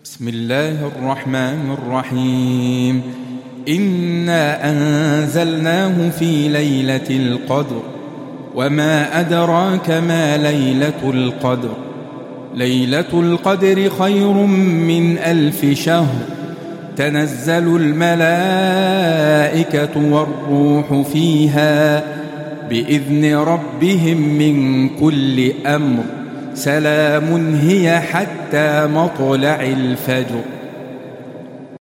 بسم الله الرحمن الرحيم. إنا أنزلناه في ليلة القدر وما أدراك ما ليلة القدر. ليلة القدر خير من 1000 شهر. تنزل الملائكة والروح فيها بإذن ربهم من كل أمر. سلام هي حتى مطلع الفجر.